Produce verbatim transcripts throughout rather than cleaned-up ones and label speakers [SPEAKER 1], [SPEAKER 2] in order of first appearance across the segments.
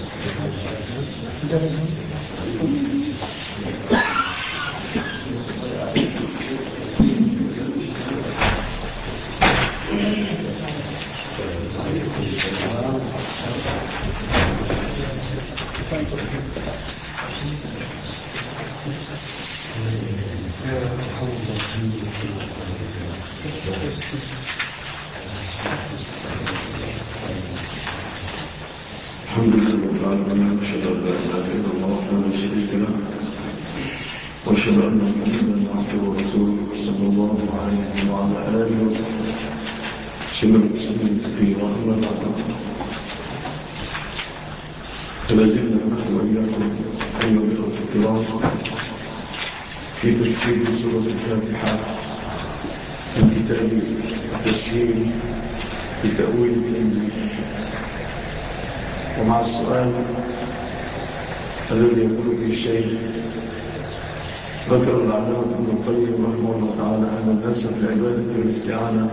[SPEAKER 1] الحمد لله رب العالمين، واشهد ان لا اله الا الله وحده لا شريك له، واشهد ان محمدا عبده ورسوله صلى الله عليه وعلى اله وصحبه وسلم تسليما كثيرا. اما بعد، فلازلنا نحن واياكم ايها الاخوه الكرام في تفسير سوره الفاتحه من كتاب التسليم بتاويل التنزيل، ومع السؤال الذي يقول فيه الشيخ ذكر العلامة ابن القيم رحمه الله تعالى أن الناس في العبادة والاستعانة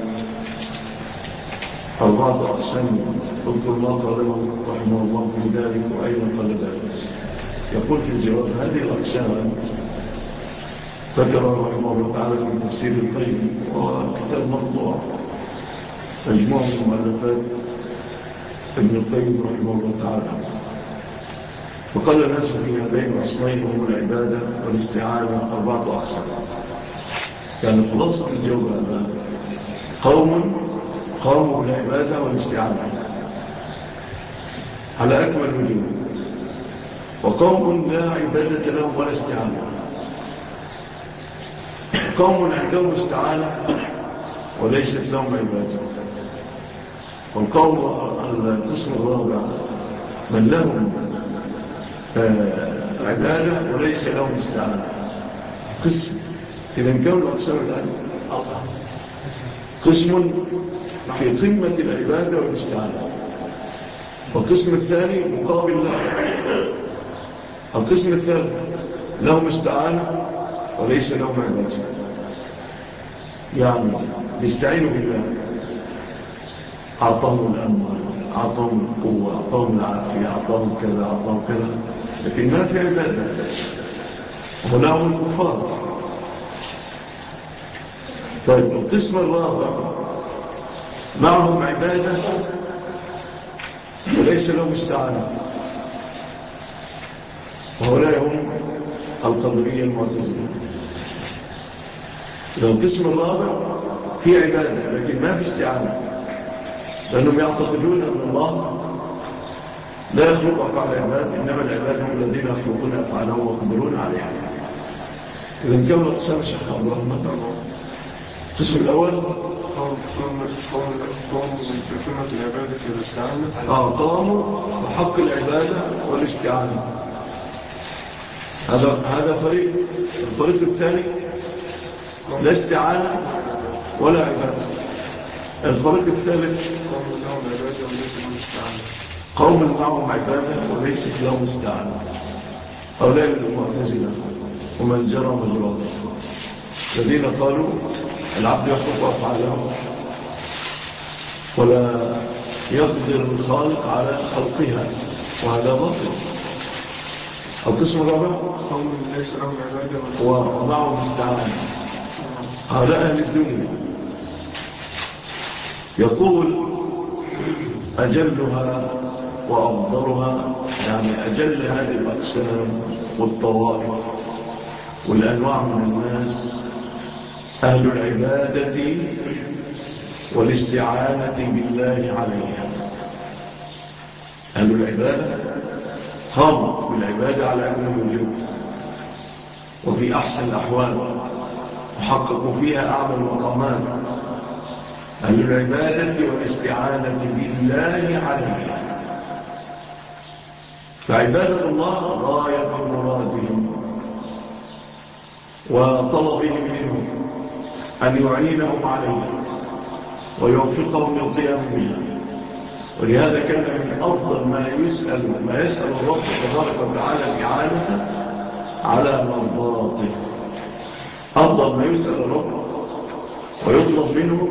[SPEAKER 1] أربعة أقسام، اذكر ما قاله رحمه الله في ذلك وأين قال ذلك. يقول في الجواب: هذه الأقسام ذكر رحمه الله تعالى في تفسير القيم، وكتاب مطبوع مجموعة من مؤلفات ابن القيم رحمه الله تعالى. وقال الناس في هذين الأصلين هم العبادة والاستعانة أربعة أقسام. يعني خلاصة الجواب هذا: قوم قاموا بالعبادة والاستعانة على أكمل وجوه، وقوم لا عبادة لهم ولا استعانة. قوم عندهم استعانة وليست لهم عبادة. والقوم القسم الرابع من لهم عبادة وليس لهم استعانة. قسم إذا كانوا الأقسام الآن قسم في قمة العبادة والاستعانة، والقسم الثاني مقابل له. القسم الثالث لهم استعانة وليس لهم عبادة، يعني يستعينوا بالله، أعطاهم الأموال، أعطاهم القوة، أعطاهم العافية، أعطاهم كذا، أعطاهم كذا، لكن ما في عبادة. هؤلاء الكفار. طيب القسم الرابع معهم عبادة وليس لهم استعانة، وهؤلاء هم القدرية المعتزلة. القسم الرابع في عبادة لكن ما في استعانة، لأنهم يعتقدون أن الله لا يخلق أفعال العباد، إنما العباد هم الذين يخلقون أفعالهم ويقدرون عليها. إذن كم الأقسام الشيخ عبد الرحمن؟ القسم الأول
[SPEAKER 2] قوم في قمة العبادة والاستعانة.
[SPEAKER 1] آه قاموا بحق العبادة والاستعانة. هذا هذا فريق. الفريق الثاني لا استعانة ولا عبادة. الفريق الثالث قوم معهم عبادة وليست لهم استعانة. هؤلاء المعتزلة ومن جرى مجراه، الذين قالوا العبد يخلق أفعاله ولا يقدر الخالق على خلقها، وهذا باطل. القسم الرابع
[SPEAKER 2] قوم ليس لهم عبادة
[SPEAKER 1] ومعهم استعانة. هؤلاء أهل الدنيا. يقول أجلها وأفضلها، يعني أجل هذه الأقسام والطوائف والأنواع من الناس أهل العبادة والاستعانة بالله عليها. أهل العبادة قاموا بالعبادة على أكمل وجوه وفي أحسن الأحوال وحققوا فيها أعلى المقامات. أهل العبادة والاستعانة بالله عليها، فعبادة الله غاية مرادهم وطلبهم منه أن يعينهم عليه ويوفقهم للقيام بها. ولهذا كان من أفضل ما يسأل ما يسأل الرب تبارك وتعالى إعانته على مرضاته. أفضل ما يسأل الرب ويطلب منه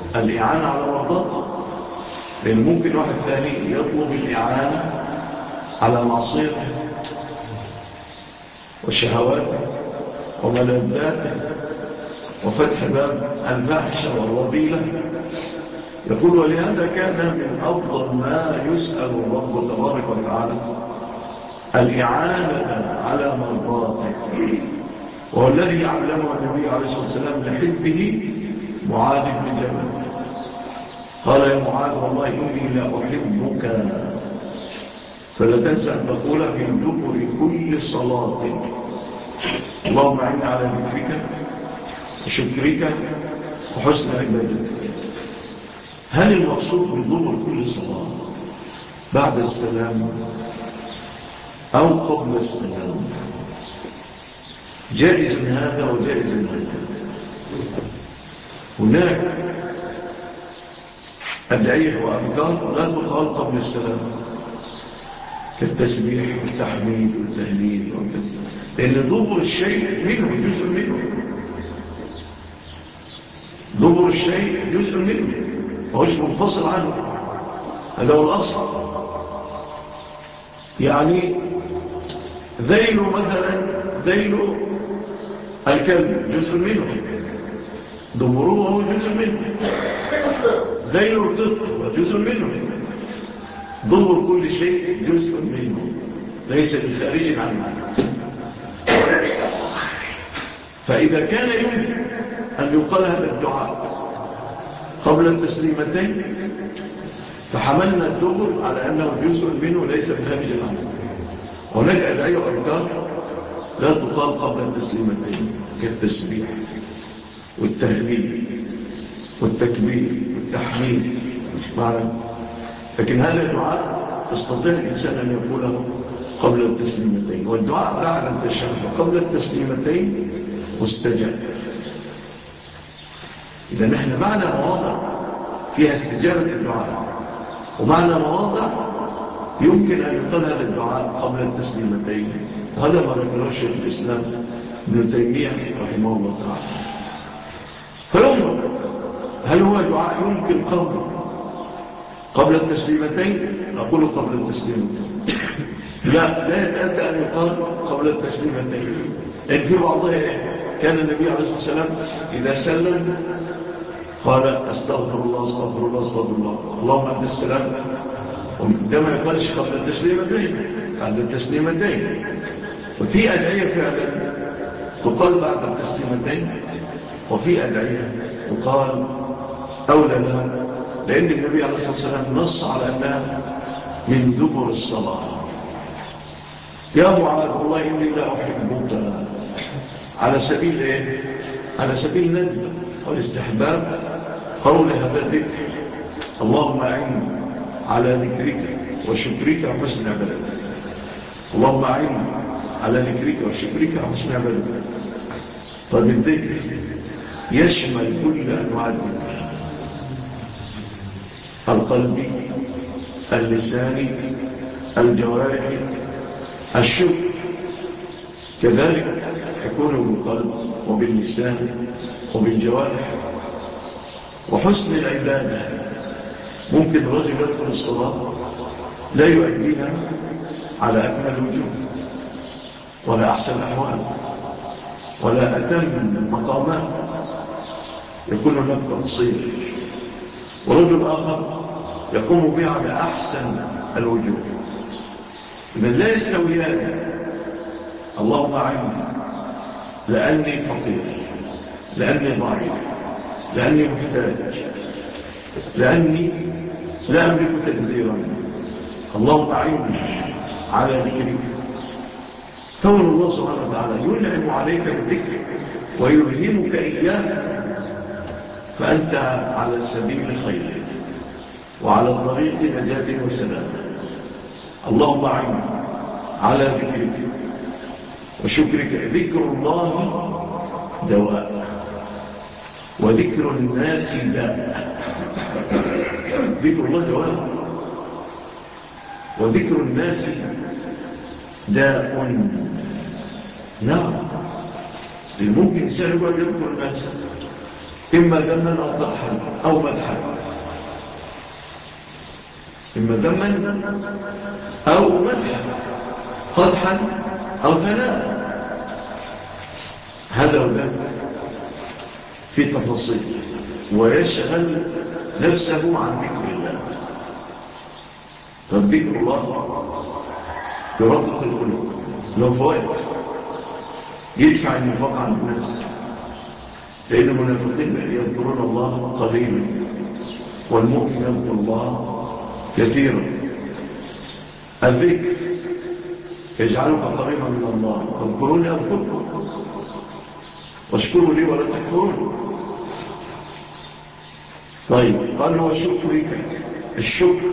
[SPEAKER 1] الإعانة على مرضاته، لأن ممكن واحد ثاني يطلب الإعانة على معصيته وشهواته وملذاته وفتح باب الفاحشة والرذيلة. يقول ولهذا كان من أفضل ما يسأل الله تبارك وتعالى الإعانة على مرضاته، وهو الذي علمه النبي عليه الصلاة والسلام لحبه معاذ بن جبل. قال يا معاذ والله إني لأحبك فلا تنسى أن تقول من دبر كل صلاة اللهم أعني على ذكرك وشكرك وحسن عبادتك. هل المقصود بدبر كل صلاة بعد السلام أو قبل السلام؟ جائز من هذا وجائز من هذا. هناك أدعية وأذكار لا تقال قبل السلام كالتسبيح والتحميد والتهليل وكذا، لأن دبر الشيء منه جزء منه، دبر الشيء جزء منه وهوش منفصل عنه، هذا هو الأصل. يعني ذيل مثلا، ذيل الكلب جزء منه، دبره هو جزء منه، ذيل القط هو جزء منه، دبر كل شيء جزء منه ليس بخارج عنه. فإذا كان يمكن أن يقال هذا الدعاء قبل التسليمتين فحملنا الدبر على أنه جزء منه ليس بخارج عنه. هناك أدعية وأذكار لا تقال قبل التسليمتين كالتسبيح والتهليل والتكبير والتحميد معنا، لكن هذا دعاء يستطيع الإنسان أن يقوله قبل التسليمتين، والدعاء بعد التشهد قبل التسليمتين مستجاب. إذا نحن معنا مواضع فيها استجابة الدعاء، ومعنا مواضع يمكن أن يقال هذا الدعاء قبل التسليمتين، وهذا ما ذكره شيخ الإسلام ابن تيمية رحمه الله تعالى. فينظر هل هو دعاء يمكن قبل قبل التسليمتين؟ أقول قبل التسليمتين. لا لا يتأتى أن يقال قبل التسليمتين، لأن في بعضها كان النبي عليه الصلاة والسلام إذا سلم قال أستغفر الله أستغفر الله أستغفر الله اللهم أنت السلام، وكما يقالش قبل التسليمتين بعد التسليمتين. وفي أدعية فعلا تقال بعد التسليمتين، وفي أدعية تقال أولى لها، لأن النبي عليه الصلاة والسلام نص على أنها من دبر الصلاة. يا معاذ والله إني لا أحبك، على سبيل إيه؟ على سبيل الندب والاستحباب قول هذا الذكر اللهم أعني على ذكرك وشكرك وحسن عبادتك، اللهم أعني على ذكرك وشكرك وحسن عبادتك. طيب الذكر يشمل كل أنواع الذكر، القلبي اللساني الجوارحي الشكر كذلك يكون بالقلب وباللسان وبالجوارح. وحسن العبادة ممكن رجل يدخل الصلاة لا يؤديها على أكمل وجوه ولا أحسن أحوال ولا أتم مقامات، يكون هناك تقصير، ورجل آخر يقوم بها على أحسن الوجوه. إذن لا يستويان. اللهم أعني لأني فقير، لأني ضعيف، لأني محتاج، لأني لا أملك تدبيرا، اللهم أعني على ذكرك. كون الله سبحانه وتعالى ينعم عليك بالذكر ويلهمك إياه فأنت على سبيل الخير وعلى طريق نجاة وسلام. اللهم أعني على ذكرك وشكرك. ذكر الله دواء وذكر الناس داء. ذكر الله دواء وذكر الناس داء. نعم، ممكن إنسان يقول يذكر الناس إما ذما أو ضحا أو مدحا، إما ذما أو مدح قدحا أو ثناء. هذا وذاك في تفاصيل، ويشغل نفسه عن ذكر الله. فذكر الله يربط القلوب، له فوائد، يدفع النفاق عن الناس، لأن المنافقين يذكرون الله قليلا والمؤمن يذكر الله كثيرا. الذكر يجعلك قريبا من الله، فاذكروني أذكركم واشكروا لي ولا تكفرون. طيب، قال هو الشكر لك. الشكر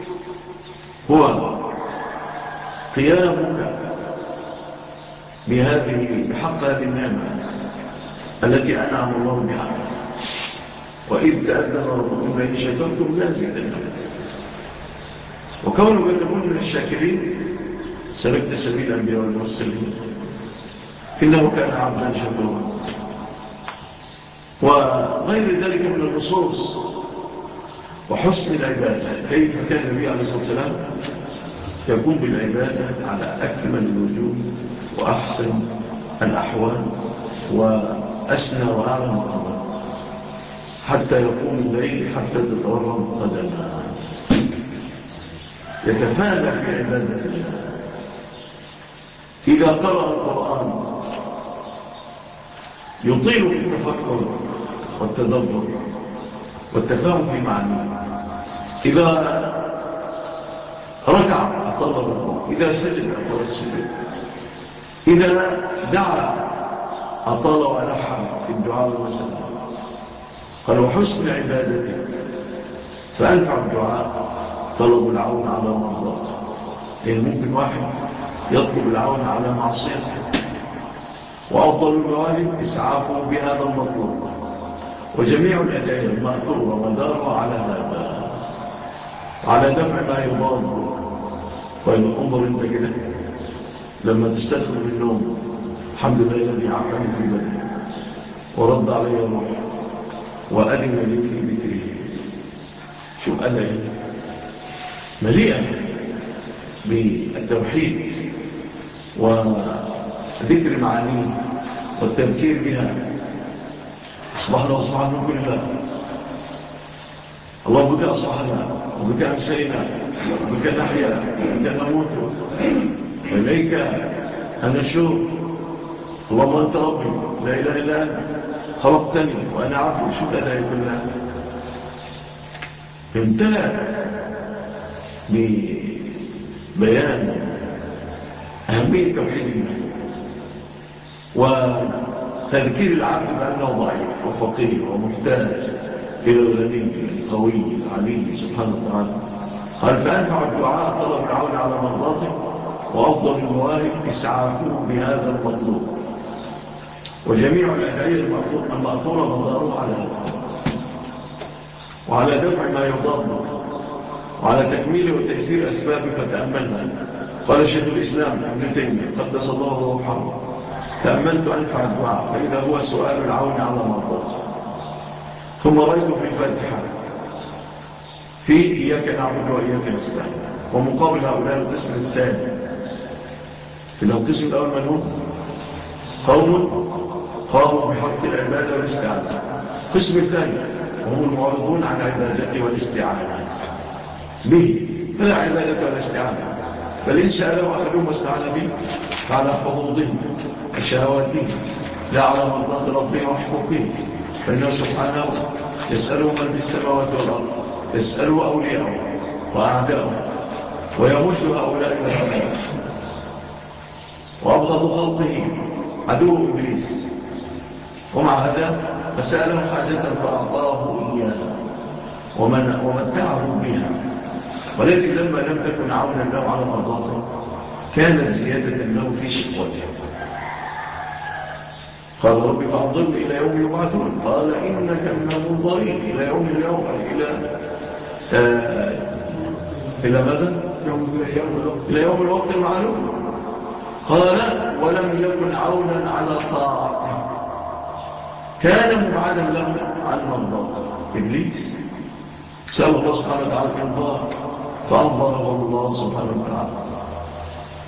[SPEAKER 1] هو قيامك بهذه بحق هذه النعمة التي أنعم الله بها. وإذ تأذن ربكم لئن شكرتم لأزيدنكم. وكونك تكون من الشاكرين سلكت سبيل الأنبياء والمرسلين، إنه كان عبدا شكورا. وغير ذلك من النصوص وحسن العبادة. كيف كان النبي عليه الصلاة والسلام يقوم بالعبادة على أكمل الوجوه وأحسن الأحوال وأسنى وأعلى مقامات، حتى يقوم الليل حتى تتورم قدمه، يتفانى في عبادة الله. إذا قرأ القرآن يطيل في التفكر والتدبر والتفاهم في معنى. إذا ركع أطال الركوع، إذا سجد أطال السجود، إذا دعا أطال ونحى في الدعاء والسلام. قال وحسن عبادته، فأنفع الدعاء طلب العون على مرضاته. لأن ممكن واحد يطلب العون على معصيته، وأفضل المواهب إسعافه بهذا المطلوب. وجميع الأدعية المأثورة مدارها على هذا، على دفع ما يضاد. طيب انظر انت كده لما تستدخل من النوم، الحمد لله الذي عافاني في بدني ورد علي روحي وأذن لي في ذكره. شوف أدعي مليئة بالتوحيد وذكر معانيه والتذكير بها. أصبحنا وأصبحنا من كل الله. الله بك أصبحنا وبك أمسينا وبك نحيا وبك نموت وإليك النشور. اللهم أنت ربي لا إله إلا أنت خلقتني وأنا عبد. شو أدعي كلها امتلأت ببيان أهمية توحيد الله وتذكير العبد بأنه ضعيف وفقير ومحتاج إلى الغني القوي العلي سبحانه وتعالى. قال فأنفع الدعاء طلب العون على مرضاته، وأفضل المواهب إسعافه بهذا المطلوب. وجميع الأدعية المأثورة مدارها على هذا، وعلى دفع ما يضاد، وعلى تكميل وتيسير أسبابه فتأملها. قال شيخ الإسلام ابن تيمية قدس الله روحه تأملت أنفع الدعاء فإذا هو سؤال العون على مرضاته. ثم رأيت في الفاتحة في إياك نعبد وإياك نستعين، ومقابل هؤلاء القسم الثاني. في القسم الأول من هم؟ قوم قاموا بحق العبادة والاستعانة. القسم الثاني وهم المعرضون عن عبادته والاستعانة به، فلا عبادة ولا استعانة. بل إن سألوا أحدهم واستعان به فعلى حظوظهم وشهواتهم لا على مرضات ربهم وحقوقهم. فإنه سبحانه يسأله من في السماوات والأرض، يسأله أولياءه وأعداءه، ويمش هؤلاء الأولياء. وأبغض خلقه عدو إبليس، ومع هذا فسأله حاجة فأعطاه إياها ومتعه بها. ولكن لما لم تكن عونا له على مرضاته كانت زيادة له في شقوته. قال ربي فأنظرني إلى يوم يبعثون. قال إنك من المنظرين إلى يوم اليوم إلى آه إلى ماذا؟ إلى يوم الوقت المعلوم. قال ولم يكن عونا على طاعته، كان مبعدا له عن مرضاته. إبليس سأل الله سبحانه وتعالى الإنظار فأنظره الله سبحانه وتعالى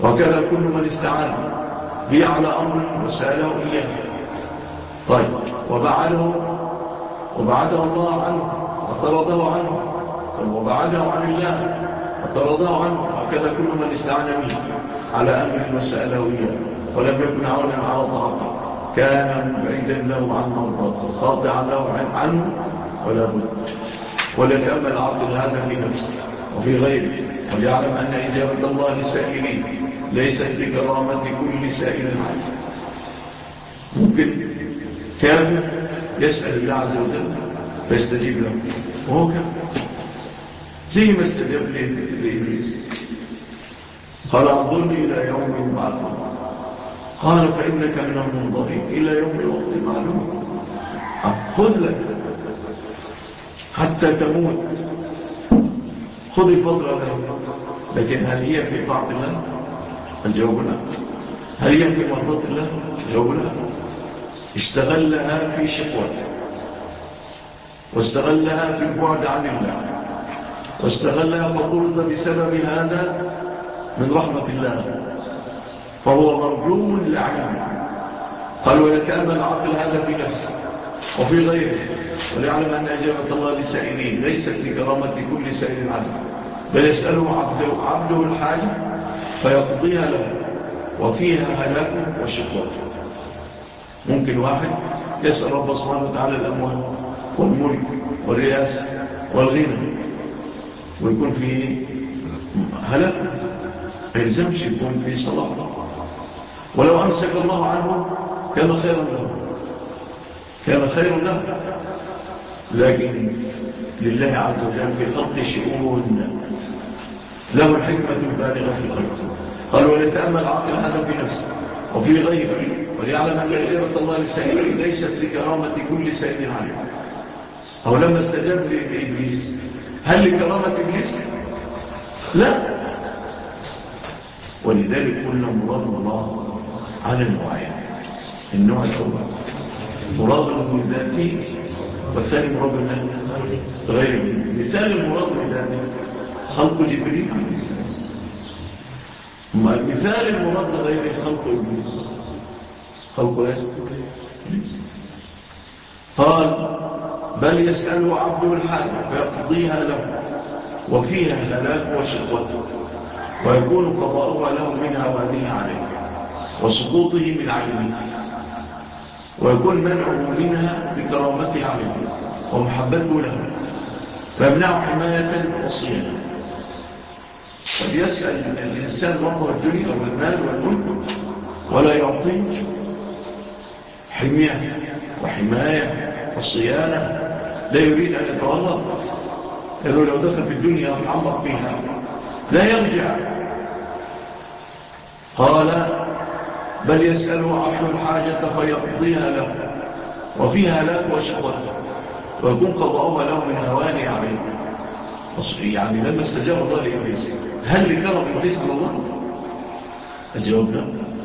[SPEAKER 1] وكذا كل من استعان به على أمر وسأله إياه. طيب وبعده وبعده الله عنه وطرده عنه، وبعده عن الله وطرده عنه، وكذا كل من استعان به على أمر وسأله إياه ولم يكن عونا على طاعته كان بعيدا له عن مرضاته خاضعا له عنه ولا بد. وليتأمل العبد هذا في نفسه وفي غيره، وليعلم أن إجابة الله للسائلين ليست لكرامة كل سائل عنه. ممكن كان يسأل الله عز وجل فيستجيب له وهو كان زي ما استجاب لإبليس، قال انظرني إلى يوم يبعثون، قال فإنك من المنظرين إلى يوم الوقت المعلوم، خذ لك حتى تموت، خذ الفترة ذلك. لكن هل هي في طاعة الله؟ الجواب لا. هل هي في مرضات الله؟ الجواب لا. استغلها في شقوته، واستغلها في البعد عن الله، واستغلها فطرد بسبب هذا من رحمة الله، فهو مرجو لعنه. قال ويتأمل العقل هذا في نفسه وفي غيره، وليعلم أن إجابة الله لسائلين ليست لكرامة كل سائل عنه، بل يسأله عبده, عبده الحاجة فيقضيها له وفيها هلاك وشقوة. ممكن واحد يسأل رب سبحانه وتعالى الأموال والملك والرئاسة والغنى ويكون فيه هلاك، ما يلزمش يكون فيه صلاح، ولو أمسك الله عنه كان خيرا له، كان خيرا له. لكن لله عز وجل في خلق شؤون له الحكمة البالغة في خلقه. قال وليتأمل عقل هذا في نفسه وفي غيره، وليعلم أن إجابة الله للسائل ليست لكرامة كل سائل عليه. أو لما استجاب لإبليس هل لكرامة إبليس؟ لا. ولذلك قلنا مراد الله على النوعين. النوع الأول مراد بذاته، والثاني مراد غيره. مثال المراد بذاته خلق جبريل عليه السلام، مثال المراد غيره خلق إبليس، خلق إبليس. قال بل يسأله عبده الحاجة فيقضيها له وفيها هلاك وشقوته، ويكون قضاؤها له من هوانه عليه وسقوطه من عينه، ويكون منعه منها بكرامته عليه ومحبته له، فيمنعه حماية وصيانة. فليسأل الإنسان ربه الدنيا والمال والملك ولا يعطيه حماية وحماية وصيانة، لا يريد أن يتولى، لأنه لو دخل في الدنيا وتعمق فيها لا يرجع. قال بل يسأله عبد الحاجة فيقضيها له وفيها هلاك وشقوته، ويكون قضاؤها له من هوانه عليه. يعني لما استجاب الله لإبليس هل لكرم إبليس من الله؟ الجواب لا.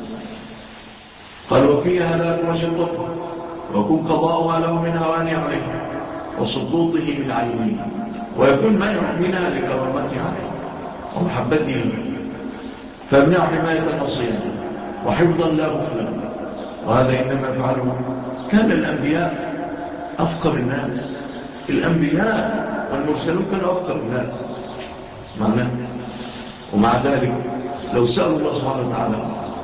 [SPEAKER 1] قال وفيها هلاك وشقوته، ويكون قضاؤها له من هوانه عليه وسقوطه من عينه، ويكون منع منها لكرامته عليه ومحبته له، فابنع حماية وصيانة وحفظا لا بخلا. وهذا إنما يفعله كان الأنبياء أفقر الناس، الأنبياء والمرسلون كانوا أفقر الناس معناه. ومع ذلك لو سألوا الله سبحانه وتعالى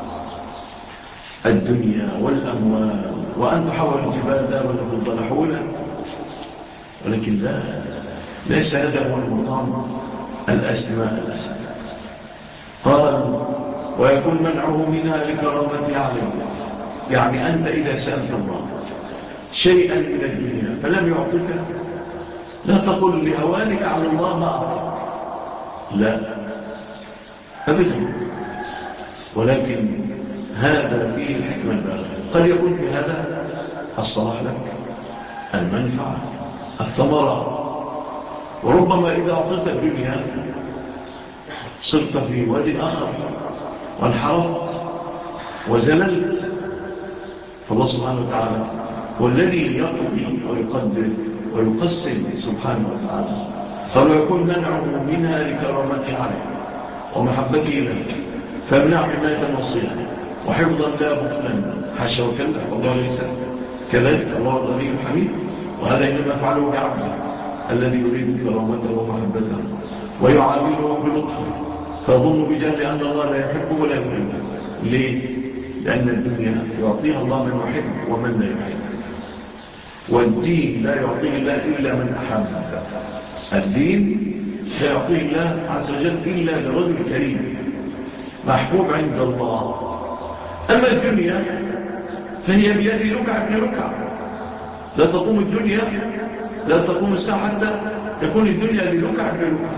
[SPEAKER 1] الدنيا والأموال وأن تحول الجبال ذهبا وفضة لحولا، ولكن لا، ليس هذا هو المطام الأسماء الأسماء. قال ويكون منعه منها لكرامته عليه. يعني أنت إذا سألت الله شيئا من الدنيا فلم يعطيك لا تقل لهوانك على الله ما أعطيك، لا أبدا، ولكن هذا فيه الحكمة البالغة. قد يكون في هذا الصلاح لك، المنفعة، الثمرة. وربما إذا أعطيت الدنيا صرت في واد آخر وانحرفت وزللت. فالله سبحانه وتعالى هو الذي يقضي ويقدر ويقسم سبحانه وتعالى. قال ويكون منعه منها لكرامته عليه ومحبته له، فامنع حماية وصية وحفظا لا بطلا حاشا وكلا والله ليس كذلك. الله غني حميد، وهذا إنما فعله بعبده الذي يريد كرامته ومحبته ويعامله بلطف، فظن بجهل أن الله لا يحبه ولا يحبه. ليه؟ لأن الدنيا يعطيها الله من يحب ومن لا يحب، والدين لا يعطيه الله إلا من أحب. الدين لا يعطيه الله عز وجل إلا لرجل كريم محبوب عند الله. أما الدنيا فهي بيد ركع ابن ركع، لا تقوم الدنيا لا تقوم الساعة حتى تكون الدنيا لركع ابن ركع.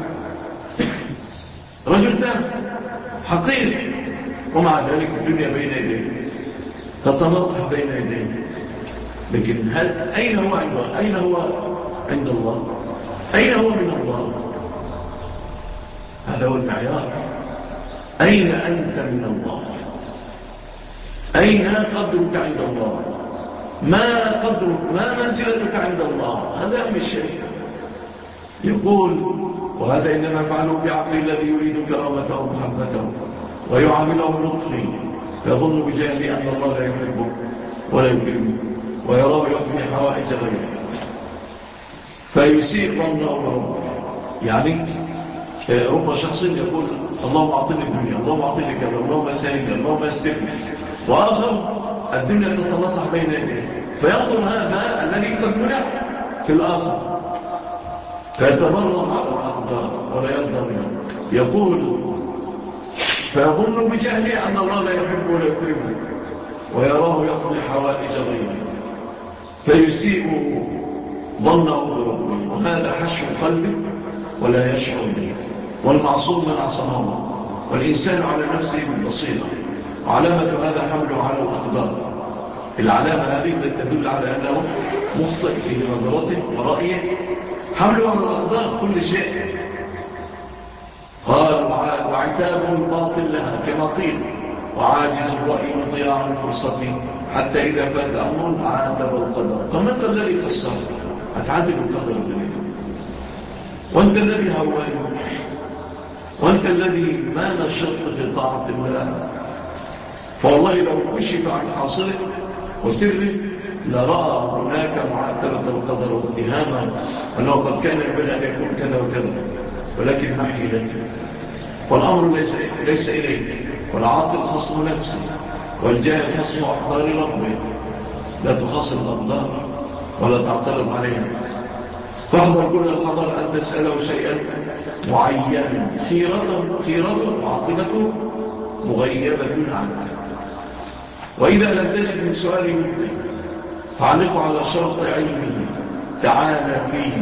[SPEAKER 1] رجل ده حقير، ومع ذلك الدنيا بين يديه تتنطح بين يديه. لكن هل أين هو عند الله؟ أين هو عند الله؟ أين هو من الله؟ هذا هو المعيار. أين أنت من الله؟ أين قدرك عند الله؟ ما قدرك؟ ما منزلتك عند الله؟ هذا أهم الشيء. يقول وهذا إنما فعلوا بعقل الذي يريد كرامته ومحبته ويعامله بلطفه، فيظن بجهل أن الله لا يحبه ولا يكرمه ويراه يقضي حوائج غيره، فيسيء ظنه بربه. يعني رب شخص يقول اللهم أعطني الدنيا، اللهم أعطني كذا، اللهم أسهلني، اللهم أستفني، وآخر الدنيا تتنطح بين يديه، فينظر هذا الذي قد منع في الآخر فيتبرر على الأقدار ولا يرضى منه. يقول فيظن بجهله أن الله لا يحب ولا يكرمه ويراه يقضي حوائج غيره، فيسيء ظنه بربه، وهذا حشو قلبه ولا يشعر به. والمعصوم من عصمه الله، والإنسان على نفسه بالبصيرة، وعلامة هذا حمله على الأقدار. العلامة هذه تدل على أنه مخطئ في نظرته ورأيه، حمله على الأقدار كل شيء. قال وعتابه الباطل لها كما قيل، وعاجز الرأي وضياع الفرصة حتى إذا فات أمر عاتب القدر. فمتى الذي قصر أتعاتب القدر الدنيا؟ وأنت الذي هوان، وأنت الذي ما نشط في طاعة الله. فوالله لو كشف عن حاصله وسره لرأى هناك معاتبة القدر واتهاما أنه قد كان ينبغي أن يكون كذا وكذا، ولكن ما حيلته. والأمر ليس, ليس إليه، والعاطل خصم نفسه، والجاهل خصم أقدار ربه. لا تخاصم الأقدار ولا تعترض عليها. فاحذر كل الحذر أن تسأله شيئا معينا خيرته خيرته وعاقبته مغيبة عنك. وإذا لم تجد من سؤال مثله فعلقوا على شرط علمه تعالى فيه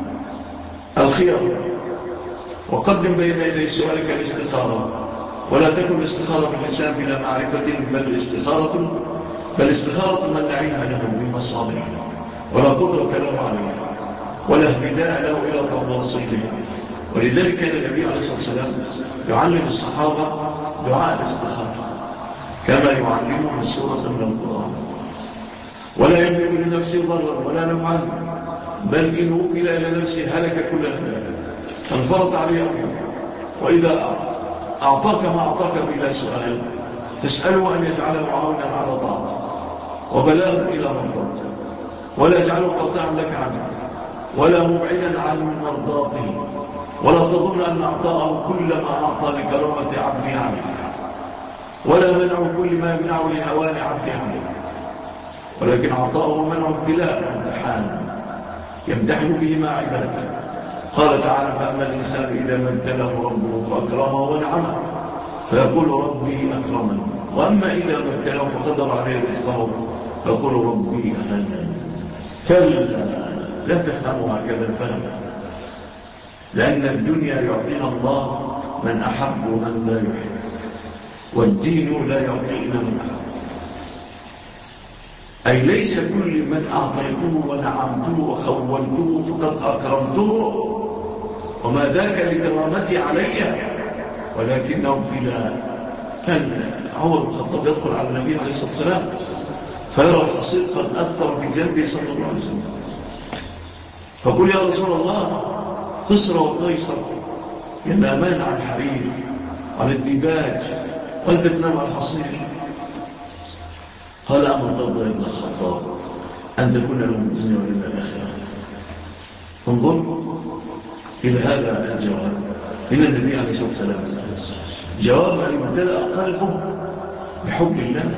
[SPEAKER 1] الخير، وقدم بين يدي سؤالك الاستخارة، ولا تكن الاستخارة في الإنسان بلا معرفة، بل استخارة بل استخارة من لا علم له بمصابه ولا قدرة له عليه ولا هداء له إلى تواصله. ولذلك كان النبي عليه الصلاة والسلام يعلم الصحابة دعاء الاستخارة كما يعلمهم سورة من القرآن. ولا يملك لنفسه ضرا ولا نفعا، بل إن وكل إلى نفسه هلك كل هلاك، انفرط عليه أمره. وإذا أعطاك ما أعطاك بلا سؤال تسأله أن يجعله عونا على طاعته وبلاغا إلى مرضاته، ولا يجعله قاطعا لك عنه ولا مبعدا عن مرضاته، ولا تظن أن أعطاه كل ما أعطى لكرامة عبده عنه، ولا منعه كل ما يمنعه لهوان عبده عنه، ولكن أعطاه منعه ابتلاء وامتحان يمتحن به مع عباده. قال تعالى فأما الإنسان إذا ما ابتلاه ربه فأكرمه ونعمه فيقول ربي أكرمني، وأما إذا ما ابتلاه فقدر عليه رزقه فيقول ربي أهانني. كلا لا تفهموا هكذا الفهم، لأن الدنيا يعطيها الله من أحب ومن لا يحب، والدين لا يعطي إلا من أحب. أي ليس كل من أعطيته ونعمته وخولته فقد أكرمته، وما ذاك لكرامتي علي، ولكنه ابتلاء. كان عمر بن الخطاب يدخل على النبي عليه الصلاة والسلام فيرى الحصير قد أثر بجنبه صلى الله عليه وسلم، فقل يا رسول الله قصر وقيصر ينامان عن حرير عن الدباج قال تنام على الحصير. قال أما ترضى يا ابن الخطاب أن تكون له الدنيا وإلا الآخرة؟ انظر إلى هذا الجواب من النبي عليه الصلاة والسلام، جواب أن امتلأ قلبه بحب الله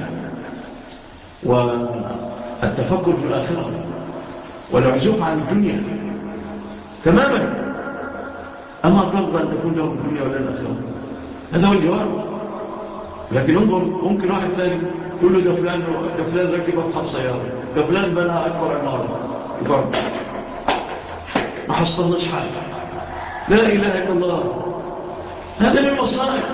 [SPEAKER 1] والتفكر في الآخرة والعزوف عن الدنيا تماما. أما ترضى أن تكون له الدنيا ولا الآخرة؟ هذا هو الجواب. لكن انظر، ممكن واحد ثاني يقول له ده فلان ده فلان ركب أبحث سيارة، ده فلان بنى أكبر عمارة، يقول ما حصلناش حاجة، لا إله إلا الله. هذا من المصائب.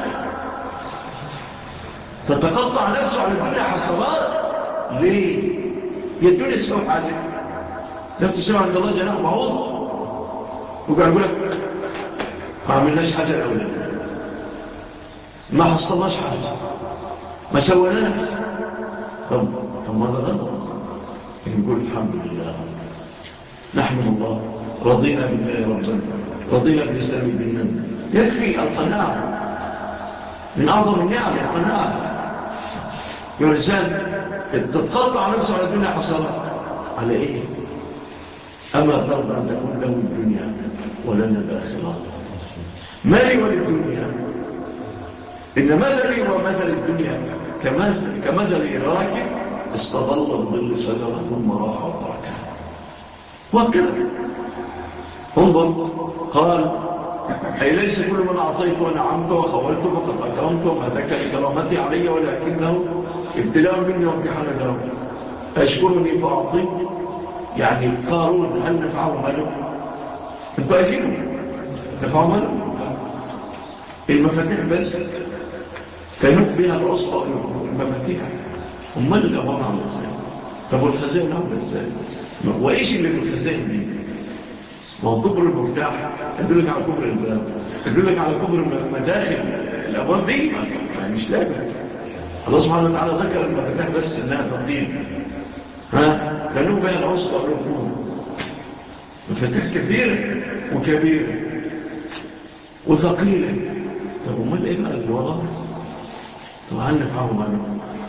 [SPEAKER 1] تتقطع نفسه على الدنيا حصلات. ليه؟ هي الدنيا تسوي حاجة؟ لا تسوي عند الله جناح بعوض. وقال يقول لك ما عملناش حاجة الأولاد، ما حصلناش حاجة، ما سويناش. طب طب ماذا غلط؟ نقول الحمد لله، نحمد الله، رضينا بالله ربنا، رضينا بالإسلام دينا. يكفي القناعة، من أعظم النعم القناعة. الإنسان تتقطع نفسه على الدنيا حصلات على إيه؟ أما ترضى أن تكون له الدنيا ولنا الآخرة؟ ما لي وللدنيا؟ إن مثلي ومثل الدنيا كمثل, كمثل راكب استظل بظل شجرة ثم راح وتركها. وكذا انظر، قال أي ليس كل من أعطيت ونعمت وخولت فقد أكرمت، ما ذاك لكرامتي علي ولكنه ابتلاء مني وامتحان له. أشكرني فأعطي. يعني قارون هل نفعه ماله؟ انتوا أجيبوا نفعه ماله؟ المفاتيح بس كانت بها العصبة المفاتيح. أمال الأبواب عمل ازاي؟ طب والخزائن عمل ازاي؟ وإيش اللي بالخزائن دي؟ ما هو كبر المفتاح يدلك على كبر الباب، يدلك على كبر مداخل الأبواب دي، يعني مش لابد. الله سبحانه وتعالى ذكر المفاتيح بس إنها تقديم. ها؟ كانوا بها العصبة والركوب. مفاتيح كثيرة وكبيرة وثقيلة. طب أمال إيه بقى الوضع؟ طب هل نفعه عنه؟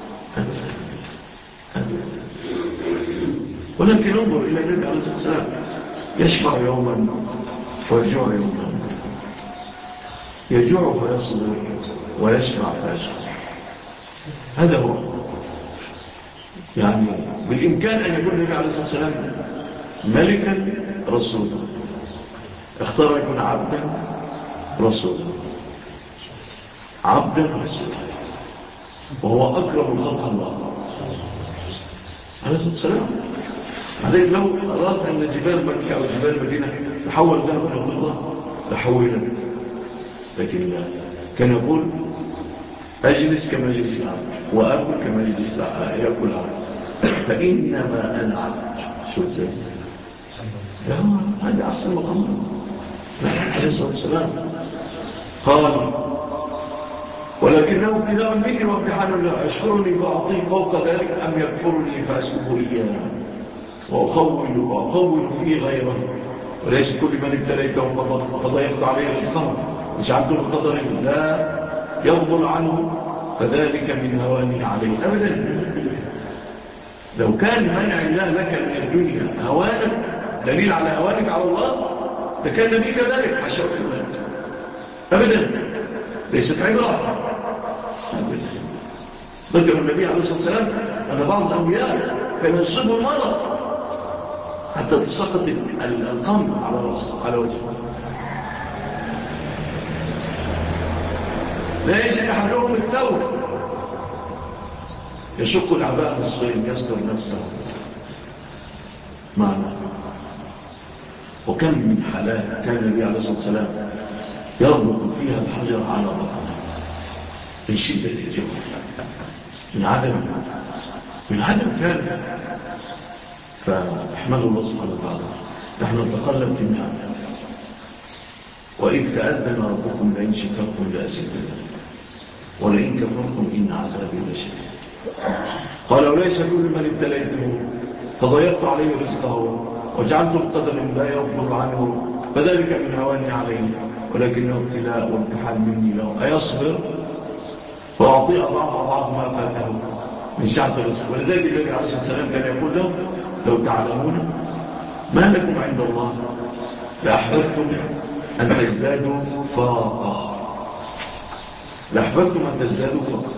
[SPEAKER 1] ولكن انظر إلى النبي عليه الصلاة والسلام، يشبع يوما ويجوع يوما، يجوع فيصبر ويشبع فيشبع. هذا هو. يعني بالإمكان أن يكون النبي عليه الصلاة والسلام ملكا رسولا، اختار يكون عبدا رسولا، عبدا رسولا، وهو أكرم خلق الله عليه الصلاة والسلام. عليك لو أراد أن جبال مكة أو جبال مدينة تحول ذهب إلى فضة لحولنا، لكن لا، كان يقول أجلس كما يجلس العبد وأكل كما يجلس يأكل العبد، فإنما أنا عبد. شو زي هذا أحسن مقام عليه الصلاة والسلام. قال ولكنه ابتلاء مني وامتحان له، أشكرني فأعطيه فوق ذلك أم يكفرني فأسكبه إياه وأخول وأخول فيه غيره. وليس كل من ابتليته فضيقت عليه رزقه وجعلته بقدر لا يفضل عنه فذلك من هواني عليه. أبدا، لو كان منع الله لك من الدنيا هوانك دليل على هوانك على الله لكان نبي كذلك حشر الله. أبدا، ليست عبرة. ذكر النبي عليه الصلاة والسلام أن بعض الأنبياء كان يصيبه المرض حتى تسقط القمر على رأسه على وجهه، لا يجد أحدهم الثوب، يشق العباء الصغير يستر نفسه معنا. وكم من حالات كان النبي عليه الصلاة والسلام يربط فيها الحجر على بطنه من شدة الجوع، من عدم من عدم فعل. فاحمد الله سبحانه وتعالى، نحن نتقلب في النعم. وإذ تأذن ربكم لئن شكرتم لأزيدنكم ولئن كفرتم إن عذابي لشديد. قال وليس كل من ابتليته فضيقت عليه رزقه وجعلته بقدر لا يفضل عنه فذلك من هواني عليه ولكنه ابتلاء وامتحان مني له. أيصبر فأعطي أضعاف أضعاف ما فاته من سعة الرزق. ولذلك النبي عليه الصلاة والسلام كان يقول لهم لو تعلمون ما لكم عند الله لأحببتم أن تزدادوا فاقة، لأحببتم أن تزدادوا فاقة.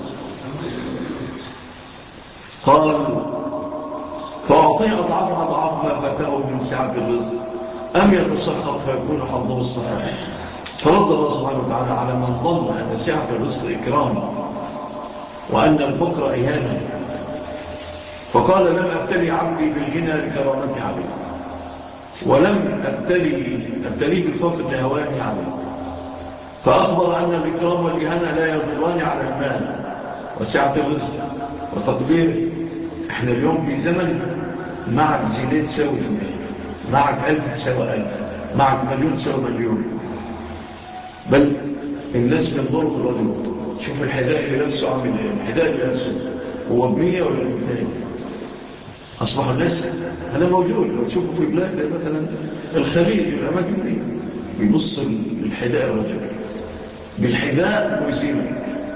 [SPEAKER 1] قال فأعطي أضعاف أضعاف ما فاته من سعة الرزق أم يتسخط فيكون حظه الصحيح. فرد الله سبحانه وتعالى على من ظن أن سعة الرزق إكرام وأن الفقر إهانة، فقال لم أبتلي عبدي بالغنى لكرامتي عليه، ولم أبتلي أبتلي بالفقر لهواني عليه. فأخبر أن الإكرام والإهانة لا يضران على المال وسعة الرزق وتقديره. احنا اليوم في زمن معك جنيه تساوي جنيه، معك ألف تساوي ألف، معك مليون تساوي مليون. بل الناس بينظروا في الرجل، شوف الحذاء اللي لابسه عامل ايه، الحذاء اللي لابسه هو بمية ولا بمئتين. أصبحوا الناس هذا موجود، لو تشوفوا في بلاد مثلا الخليج والأماكن دي بيبص الحذاء الرجل بالحذاء ويسيبه.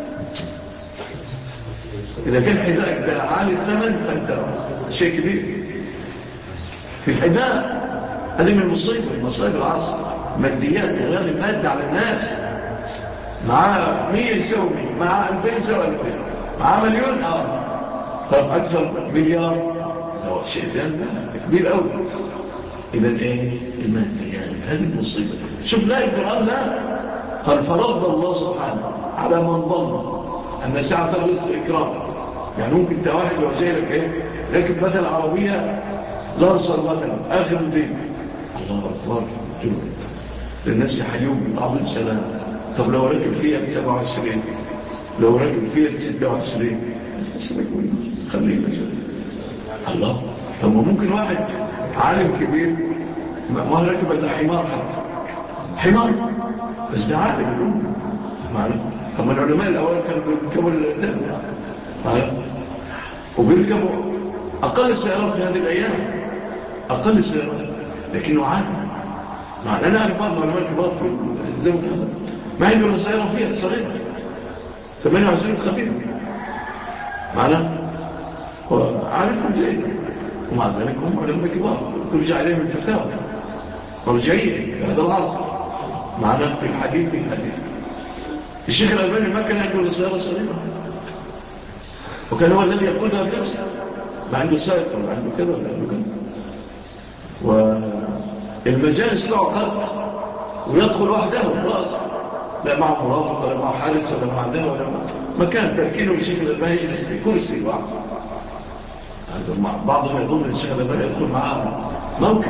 [SPEAKER 1] إذا كان حذاءك ده عالي الثمن فأنت شيء كبير في الحذاء. هذه من المصيبة المصائب العصر، ماديات غير المادة على الناس. معاه مية يساوي مية، معاه ألفين يساوي ألفين، معاه مليون آه طب أكثر مليار ده شيء ده كبير أوي. إذا إيه الماديات هذه المصيبة. شوف لا القرآن لا قال فرض الله سبحانه على من ظن أن سعة الرزق إكرام. يعني ممكن تواحد لو جاي لك إيه لكن مثل عربية لانصر مثلا آخر الدين الله أكبر للناس حيوم عظيم سلام. طب لو ركب فيها بسبعة وعشرين، لو ركب فيها بستة وعشرين خلينا الله. طب ممكن واحد عالم كبير ما ركب إلا حمار حتى حمار بس ده عالم الأم معلوم. طب العلماء الأول كانوا بيركبوا الدم معلوم وبيركبوا أقل سيارات في هذه الأيام، أقل سيارات لكنه عالم. معنى أنا أعرف بعض العلماء الكبار في الزمن هذا ما عنده ولا سيارة فيها صغيرة ثمانية وعشرين خبير معنا وعارفهم جيدا، ومع ذلك هم علماء كبار ترجع عليهم الفتاوى مرجعية في هذا العصر معنا في الحديث في الحديث. الشيخ الألباني ما كان عنده سيارة صغيرة وكان هو الذي يقودها بنفسه، ما عنده سائق ولا عنده كذا ولا عنده كذا. والمجالس له قد ويدخل وحده رأسه لا معه مرافق ولا معه حارس ولا معه ده ولا مكان تركينه بالشيخ الألباني يجلس في كرسي لوحده. بعضهم يظن الشيخ الألباني يدخل معه موكب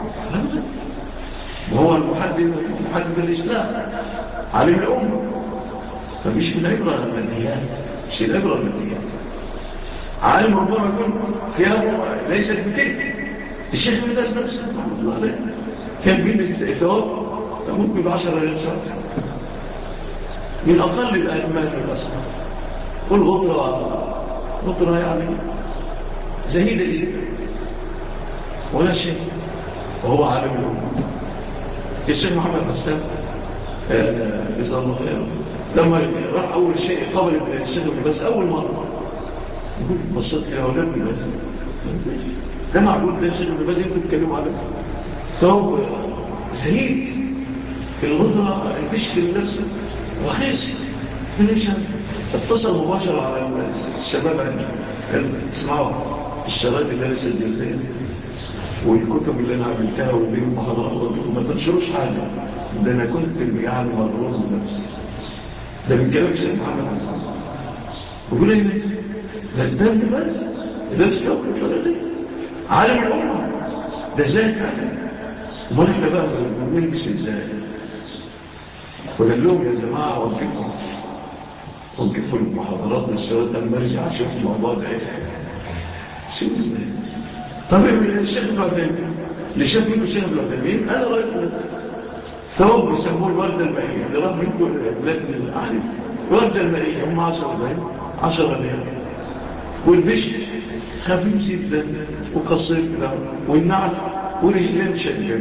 [SPEAKER 1] وهو المحدد محدد الإسلام علم الأمة. فمش من عبرة الماديات، مش العبرة الماديات. عالم ربما يكون ثيابه ليست بكيت. الشيخ من الناس نفسه رحمة الله عليه كان بيلبس ثواب ممكن بعشرة ريال من أقل الأهمات والأسفل. والغطرة غطرة يعني زهيدة جدا ولا شيء وهو عالم الأمة. الشيخ محمد حسان جزاه الله خير لما راح أول شيء قبل الشيخ بس أول مرة يقول بصيت إلى أولاد بس ده معقول ده الشيخ بس يمكن تتكلموا عليه. فهو زهيد في الغطرة البشكل نفسه رخيص من الشام. اتصل مباشرة على الشباب عندي اسمعوا الشرايط اللي لسه الجلدين والكتب اللي انا عملتها واللي المحاضرات ما تنشروش حاجة ده انا كنت يعني مضروب بنفسي. ده من كلام الشيخ محمد حسن وقول لي ده الدم بس ده تفوق الفرقين عالم الأمة ده زي فعلا. وما نحن بقى بنلبس ازاي وقال لهم يا جماعة وقفوا وقفوا المحاضرات والشرايط لما ارجع اشوف الموضوع ده ايه شو ازاي. طب الشيخ العثيمين اللي شاف منه الشيخ العثيمين انا رايت ثوب بيسموه الوردة المائية اللي راح منكم بلاد الأعرف الوردة المائية هم عشرة باين عشرة باين والبشت خفيف جدا وقصير كده والنعل ورجلين شديدة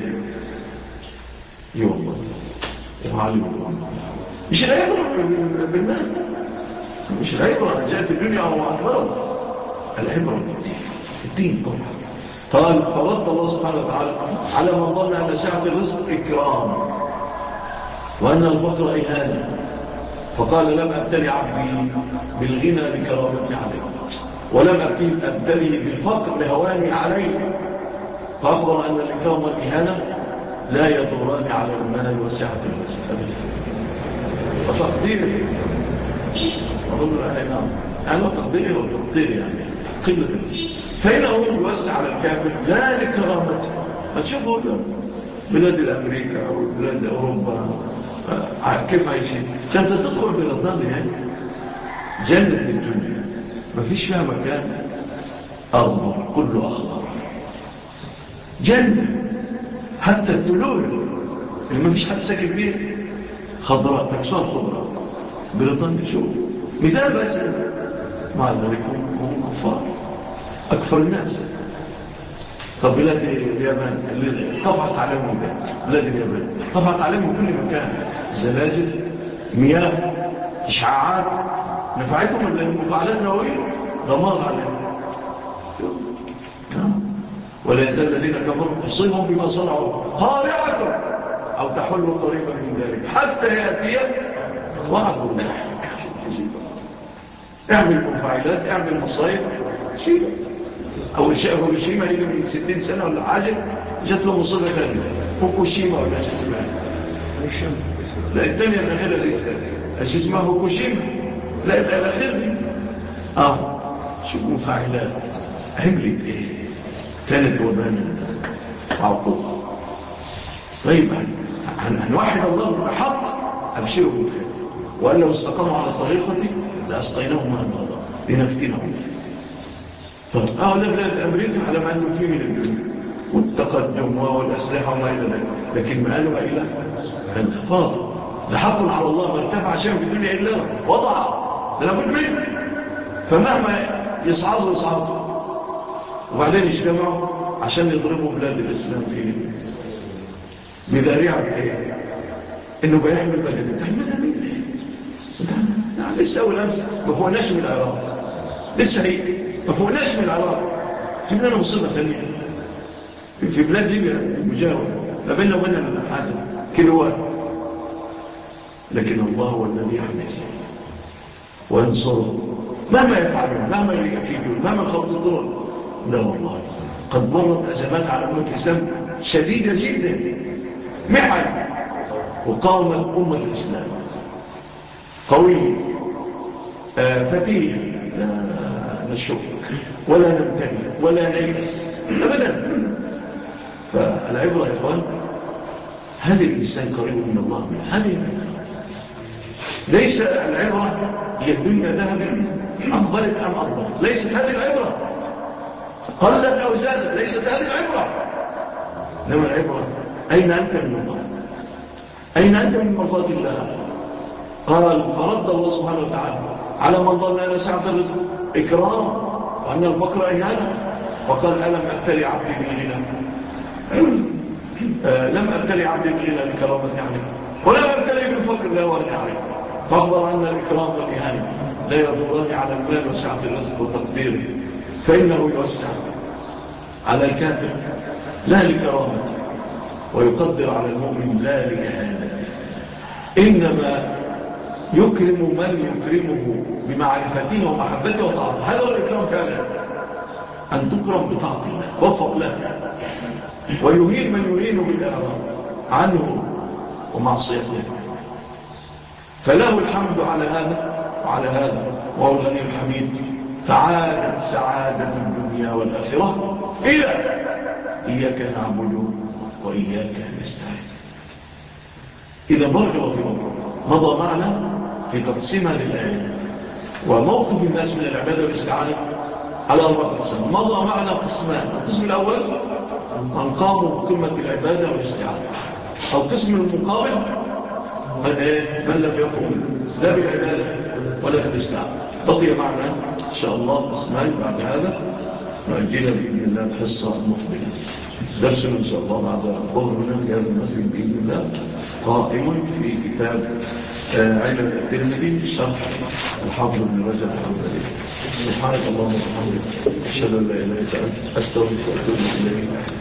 [SPEAKER 1] يوم الله وعلم الله مش لا يقرأ بالمال مش العبرة أن جاءت الدنيا وأكبرت، العبرة بالدين، الدين طبعا. قال فرد الله سبحانه وتعالى على من ظن أن سعة الرزق إكرام وأن الفقر إهانة، فقال لم أبتلي عبدي بالغنى لكرامتي عليه، ولم أبتلي بالفقر لهواني عليه، فأخبر أن الإكرام والإهانة لا يدوران على المال وسعة الرزق أبدا. وتقدير أظن الآية نعم يعني تقدير وتقدير يعني قلة الرزق، فإنه يوسع على الكافر لا لكرامته. ما تشوفوا بلاد الأمريكا أو بلاد أوروبا كيف عايشين؟ كانت تدخل بريطانيا جنة الدنيا ما فيش فيها مكان أخضر كله أخضر، جنة حتى الدلول اللي ما فيش حد ساكن فيه خضراء تكسر خضراء. بريطانيا شوف مثال بس، مع ذلك هم كفار أكثر الناس. طب بلاد اليابان اللي طبعت عليهم بلاد اليابان طبعت عليهم كل مكان زلازل، مياه، إشعاعات، نفعتهم المفاعلات النووية دمار عليهم. ولا يزال الذين كفروا تصيبهم بما صنعوا قارعة أو تحل قريبا من ذلك حتى يأتي وعد الله. اعمل مفاعلات، اعمل مصايب، شيء أول شيء هو هيروشيما اللي من ستين سنة ولا حاجة جات له مصيبة ثانية، فوكوشيما ولا شيء اسمها لا الثانية الأخيرة دي ايش اسمها فوكوشيما، لا الأخيرة دي اه شو مفاعلات عملت ايه، كانت وبانا عقوق. طيب هنوحد الله بحق أبشروا بالخير، وأن لو استقاموا على طريقتي لأسقيناهم ماء الغضب لنفتنهم. فأغلب بلاد أمريكا على ما أنه فيه من الدنيا والتقدم والأسلحة وما إلى ذلك، لكن ما قالوا إلى الانخفاض. لحق على الله ما ارتفع شيء في الدنيا إلا وضع، ده لابد منه. فمهما يصعدوا يصعدوا وبعدين يجتمعوا عشان يضربوا بلاد الإسلام في بذريعة إيه؟ إنه بيحمل بلد تحملها مين إيه؟ لسه أول أمس ما فوقناش من العراق، لسه هي ما فوقناش من العراق، جبنا لنا مصيبة ثانية في بلاد ليبيا المجاورة ما بيننا وبين الحاجة كيلوات. لكن الله هو الذي يحمل وينصره مهما يفعلون، مهما يكيدون، مهما يخططون. لا والله قد مرت أزمات على أمة الإسلام شديدة جدا، محن وقامت أمة الإسلام قوية آه فتيه، لا نشك ولا نمتني ولا نيأس أبدا. فالعبرة يا إخوان هل الإنسان قريب من الله من هذه ليس العبرة هي الدنيا ذهب أفضلت أم أفضلت، ليست هذه العبرة، قلت أو زادت، ليست هذه العبرة. إنما العبرة أين أنت من الله، أين أنت من مرضات الله. قال فرد الله سبحانه وتعالى على من ظن أن سعة الرزق إكرام وأن الفقر إهانة، وقال ألم أبتلي عبدي بالغنى آه لم أبتلي عبدي بالغنى لكرامتي عليه، ولم أبتلي بالفقر لا ورد عليه، فأخبر أن الإكرام والإهانة لا يضران على المال وسعة الرزق وتقديره، فإنه يوسع على الكافر لا لكرامته، ويقدر على المؤمن لا لإهانته، إنما يكرم من يكرمه بمعرفته ومحبته وطاعته. هذا هو الإكرام فعلا، أن تكرم بطاعة الله وفق له، ويهين من يهين بالإعراض عنه ومعصيته. فله الحمد على هذا وعلى هذا، وهو الغني الحميد. تعالى سعادة الدنيا والآخرة إلى إياك نعبد وإياك نستعين. إذا بارك الله فيكم مضى معنا في تقسيم هذه الآية وموقف الناس من العبادة والاستعانة على أربع قسم. مضى معنا قسمان، القسم الأول من قاموا بقمة العبادة والاستعانة، القسم المقابل من, إيه؟ من لم يقوم لا بالعبادة ولا بالاستعانة. بقي معنا إن شاء الله قسمان بعد هذا نؤجل بإذن الله الحصة المقبلة، درسنا إن شاء الله بعد الظهر هنا في هذا المسجد بإذن الله. قائم في كتاب علل الترمذي شرح الحافظ بن رجب الحنبلي. سبحانك اللهم وبحمدك أشهد أن لا إله إلا أنت أستغفرك وأتوب إليك.